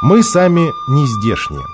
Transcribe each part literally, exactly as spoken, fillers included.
Мы сами не здешние.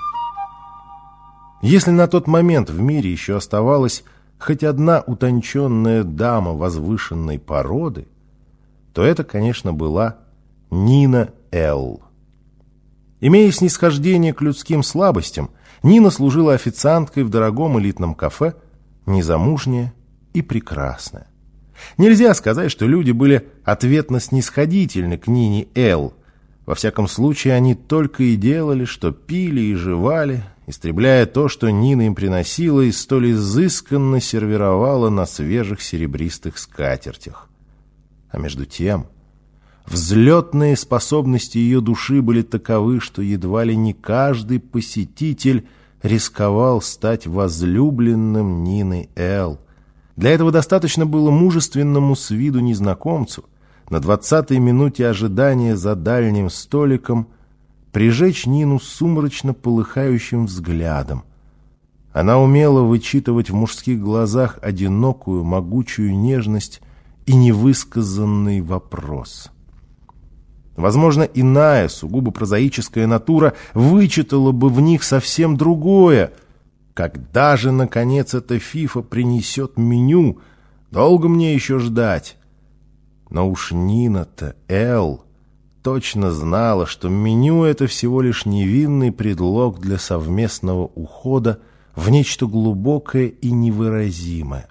Если на тот момент в мире еще оставалась хоть одна утонченная дама возвышенной породы, то это, конечно, была Нина Л. Имея снисхождение к людским слабостям, Нина служила официанткой в дорогом элитном кафе, незамужняя и прекрасная. Нельзя сказать, что люди были ответно снисходительны к Нине Л. Во всяком случае, они только и делали, что пили и жевали, истребляя то, что Нина им приносила и столь изысканно сервировала на свежих серебристых скатертях. А между тем, взлетные способности ее души были таковы, что едва ли не каждый посетитель рисковал стать возлюбленным Нины Л. Для этого достаточно было мужественному с виду незнакомцу на двадцатой минуте ожидания за дальним столиком прижечь Нину сумрачно полыхающим взглядом. Она умела вычитывать в мужских глазах одинокую, могучую нежность и невысказанный вопрос. Возможно, иная, сугубо прозаическая натура вычитала бы в них совсем другое. Когда же, наконец, эта фифа принесет меню? Долго мне еще ждать? Но уж Нина-то Л точно знала, что меню — это всего лишь невинный предлог для совместного ухода в нечто глубокое и невыразимое.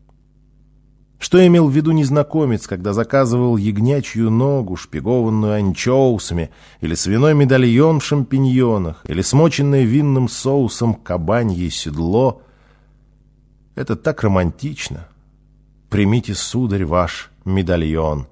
Что имел в виду незнакомец, когда заказывал ягнячью ногу, шпигованную анчоусами, или свиной медальон в шампиньонах, или смоченное винным соусом кабанье седло? Это так романтично. Примите, сударь, ваш медальон.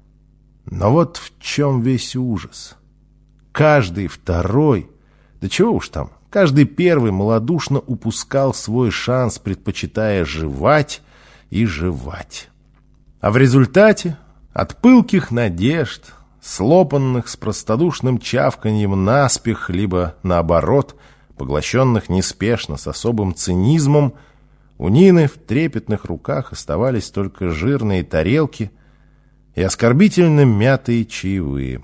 Но вот в чем весь ужас. Каждый второй, да чего уж там, каждый первый малодушно упускал свой шанс, предпочитая жевать и жевать. А в результате от пылких надежд, слопанных с простодушным чавканьем наспех, либо наоборот, поглощенных неспешно с особым цинизмом, у Нины в трепетных руках оставались только жирные тарелки и оскорбительно мятые чаевые.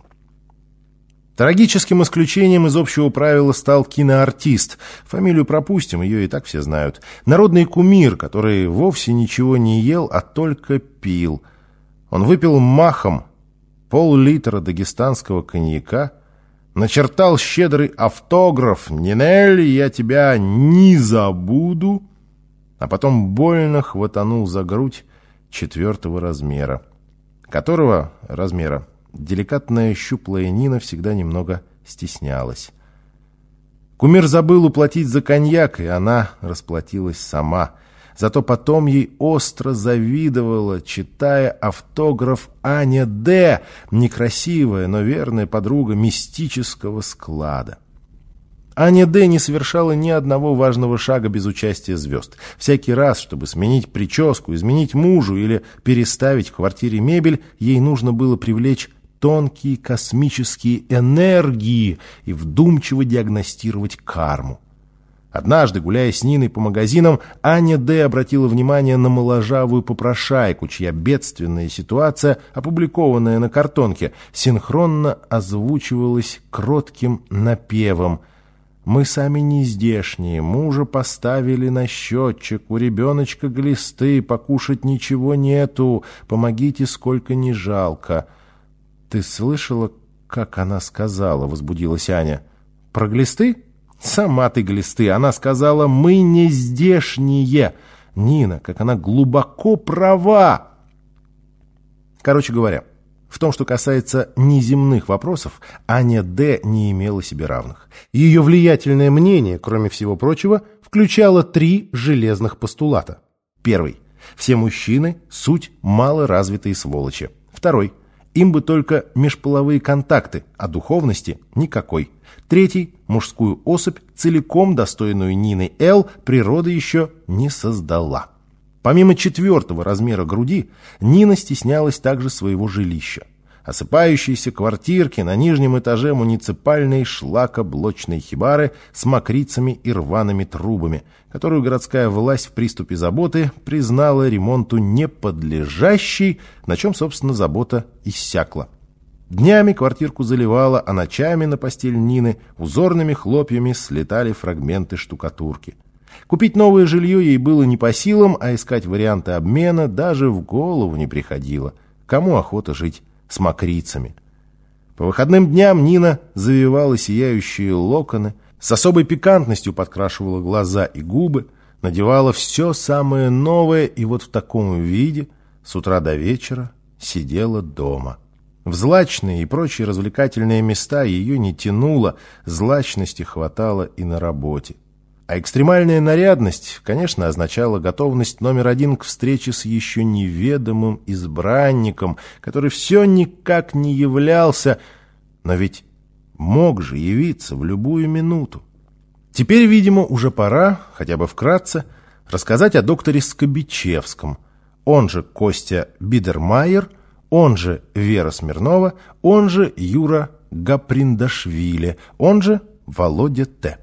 Трагическим исключением из общего правила стал киноартист. Фамилию пропустим, ее и так все знают. Народный кумир, который вовсе ничего не ел, а только пил. Он выпил махом пол-литра дагестанского коньяка, начертал щедрый автограф «Нинель, я тебя не забуду», а потом больно хватанул за грудь четвертого размера, которого размера деликатная щуплая Нина всегда немного стеснялась. Кумир забыл уплатить за коньяк, и она расплатилась сама. Зато потом ей остро завидовала, читая автограф, Аня Д., некрасивая, но верная подруга мистического склада. Аня Д. не совершала ни одного важного шага без участия звезд. Всякий раз, чтобы сменить прическу, изменить мужу или переставить в квартире мебель, ей нужно было привлечь тонкие космические энергии и вдумчиво диагностировать карму. Однажды, гуляя с Ниной по магазинам, Аня Д. обратила внимание на моложавую попрошайку, чья бедственная ситуация, опубликованная на картонке, синхронно озвучивалась кротким напевом: «Мы сами не здешние, мужа поставили на счетчик, у ребеночка глисты, покушать ничего нету, помогите, сколько не жалко». «Ты слышала, как она сказала?» — возбудилась Аня. «Про глисты? Сама ты глисты. Она сказала: мы не здешние. Нина, как она глубоко права!» Короче говоря, в том, что касается неземных вопросов, Аня Д. не имела себе равных. Ее влиятельное мнение, кроме всего прочего, включало три железных постулата. Первый. Все мужчины – суть малоразвитые сволочи. Второй. Им бы только межполовые контакты, а духовности никакой. Третий. Мужскую особь, целиком достойную Нины Л., природа еще не создала. Помимо четвертого размера груди, Нина стеснялась также своего жилища. Осыпающиеся квартирки на нижнем этаже муниципальной шлакоблочной хибары с мокрицами и рваными трубами, которую городская власть в приступе заботы признала ремонту неподлежащей, на чем, собственно, забота иссякла. Днями квартирку заливало, а ночами на постель Нины узорными хлопьями слетали фрагменты штукатурки. Купить новое жилье ей было не по силам, а искать варианты обмена даже в голову не приходило. Кому охота жить с мокрицами? По выходным дням Нина завивала сияющие локоны, с особой пикантностью подкрашивала глаза и губы, надевала все самое новое и вот в таком виде с утра до вечера сидела дома. В злачные и прочие развлекательные места ее не тянуло, злачности хватало и на работе. А экстремальная нарядность, конечно, означала готовность номер один к встрече с еще неведомым избранником, который все никак не являлся, но ведь мог же явиться в любую минуту. Теперь, видимо, уже пора, хотя бы вкратце, рассказать о докторе Скобичевском, он же Костя Бидермайер, он же Вера Смирнова, он же Юра Гаприндашвили, он же Володя Т.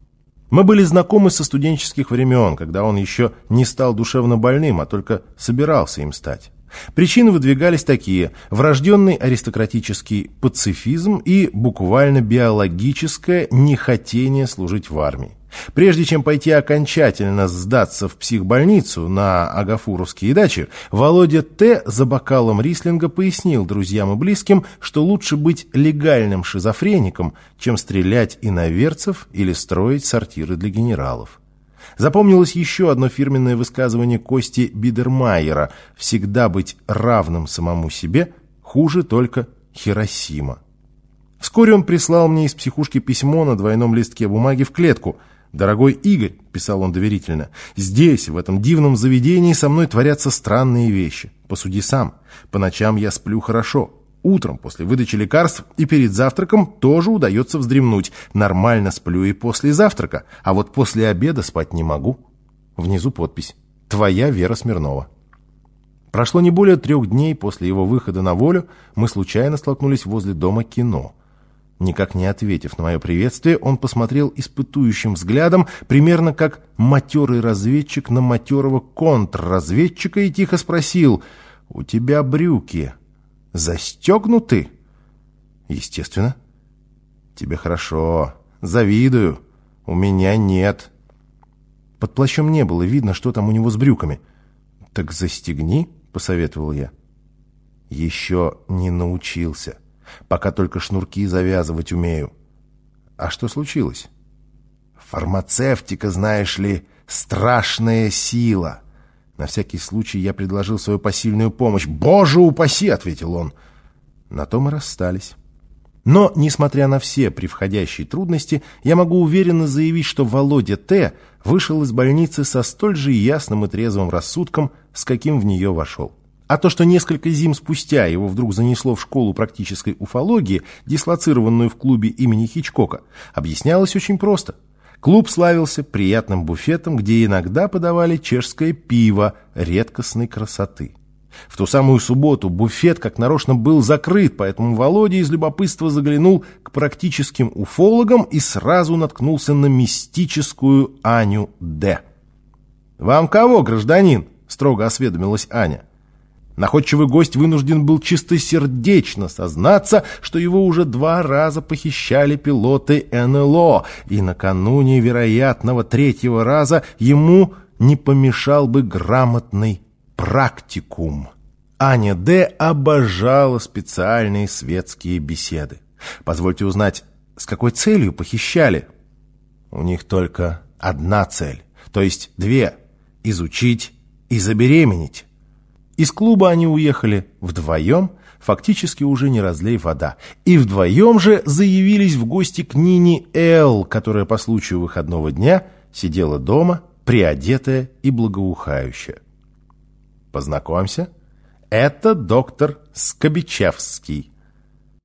Мы были знакомы со студенческих времен, когда он еще не стал душевно больным, а только собирался им стать. Причины выдвигались такие: врожденный аристократический пацифизм и буквально биологическое нехотение служить в армии. Прежде чем пойти окончательно сдаться в психбольницу на Агафуровские дачи, Володя Т. за бокалом рислинга пояснил друзьям и близким, что лучше быть легальным шизофреником, чем стрелять иноверцев или строить сортиры для генералов. Запомнилось еще одно фирменное высказывание Кости Бидермайера: «Всегда быть равным самому себе хуже только Хиросима». Вскоре он прислал мне из психушки письмо на двойном листке бумаги в клетку. «Дорогой Игорь», — писал он доверительно, — «здесь, в этом дивном заведении, со мной творятся странные вещи. Посуди сам. По ночам я сплю хорошо. Утром, после выдачи лекарств и перед завтраком, тоже удается вздремнуть. Нормально сплю и после завтрака, а вот после обеда спать не могу». Внизу подпись: «Твоя Вера Смирнова». Прошло не более трех дней после его выхода на волю, мы случайно столкнулись возле дома кино. Никак не ответив на мое приветствие, он посмотрел испытующим взглядом, примерно как матерый разведчик на матерого контрразведчика, и тихо спросил: «У тебя брюки застегнуты?» «Естественно». «Тебе хорошо. Завидую. У меня нет». Под плащом не было видно, что там у него с брюками. «Так застегни», — посоветовал я. «Еще не научился. Пока только шнурки завязывать умею». «А что случилось?» «Фармацевтика, знаешь ли, страшная сила». На всякий случай я предложил свою посильную помощь. «Боже упаси!» — ответил он. На то мы расстались. Но, несмотря на все превходящие трудности, я могу уверенно заявить, что Володя Т. вышел из больницы со столь же ясным и трезвым рассудком, с каким в нее вошел. А то, что несколько зим спустя его вдруг занесло в школу практической уфологии, дислоцированную в клубе имени Хичкока, объяснялось очень просто. Клуб славился приятным буфетом, где иногда подавали чешское пиво редкостной красоты. В ту самую субботу буфет как нарочно был закрыт, поэтому Володя из любопытства заглянул к практическим уфологам и сразу наткнулся на мистическую Аню Д. «Вам кого, гражданин?» — строго осведомилась Аня. Находчивый гость вынужден был чистосердечно сознаться, что его уже два раза похищали пилоты эн эл о, и накануне вероятного третьего раза ему не помешал бы грамотный практикум. Аня Д. обожала специальные светские беседы. «Позвольте узнать, с какой целью похищали?» «У них только одна цель, то есть две — изучить и забеременеть». Из клуба они уехали вдвоем, фактически уже не разлей вода, и вдвоем же заявились в гости к Нине Л., которая по случаю выходного дня сидела дома, приодетая и благоухающая. «Познакомься, это доктор Скобичевский».